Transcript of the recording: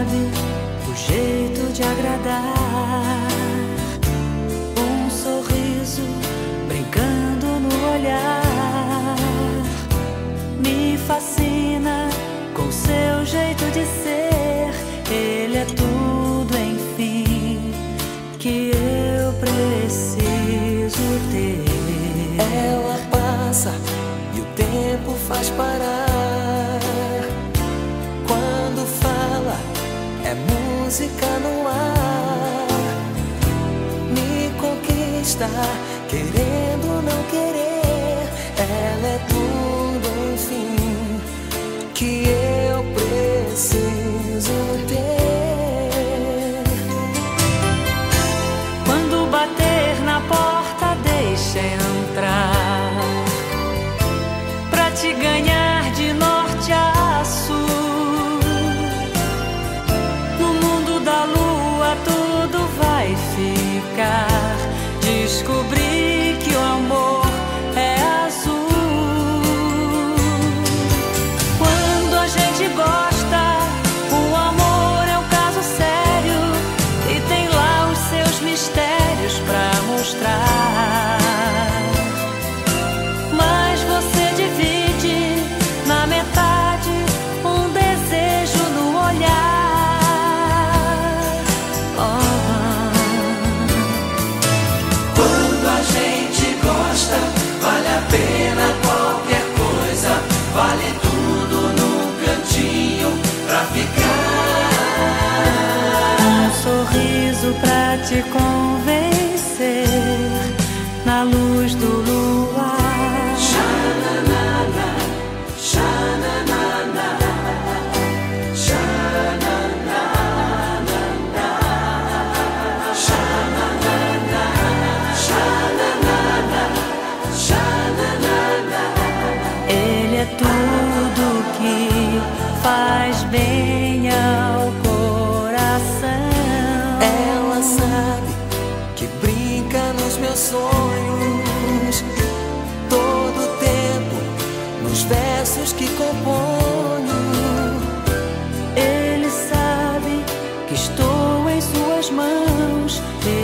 sabe o jeito de agradar. Um sorriso brincando no olhar. Me fascina com seu jeito de ser. Ele é tudo, enfim, que eu preciso ter. Ela passa e o tempo faz parar. Quando fala, é música no ar. Me conquista, querendo não querer. Ela é tudo, enfim, que eu preciso ter. Quando bater na porta, deixa entrar, pra te ganhar de norte a sul. No mundo da lua tudo vai ficar. Descobri que o amor é azul. Quando a gente gosta, o amor é um caso sério e tem lá os seus mistérios pra mostrar. Mas você divide na metade um desejo no olhar. Quando a gente gosta, vale a pena qualquer coisa. Vale tudo num cantinho pra ficar. Um sorriso pra te convencer na luz do luar. Xananana, xananana, xananana, xananana, xananana, xananana. Ele é tudo que faz bem ao coração. Ela sabe que brinca nos meus sonhos, todo tempo nos versos que componho. Ele sabe que estou em suas mãos.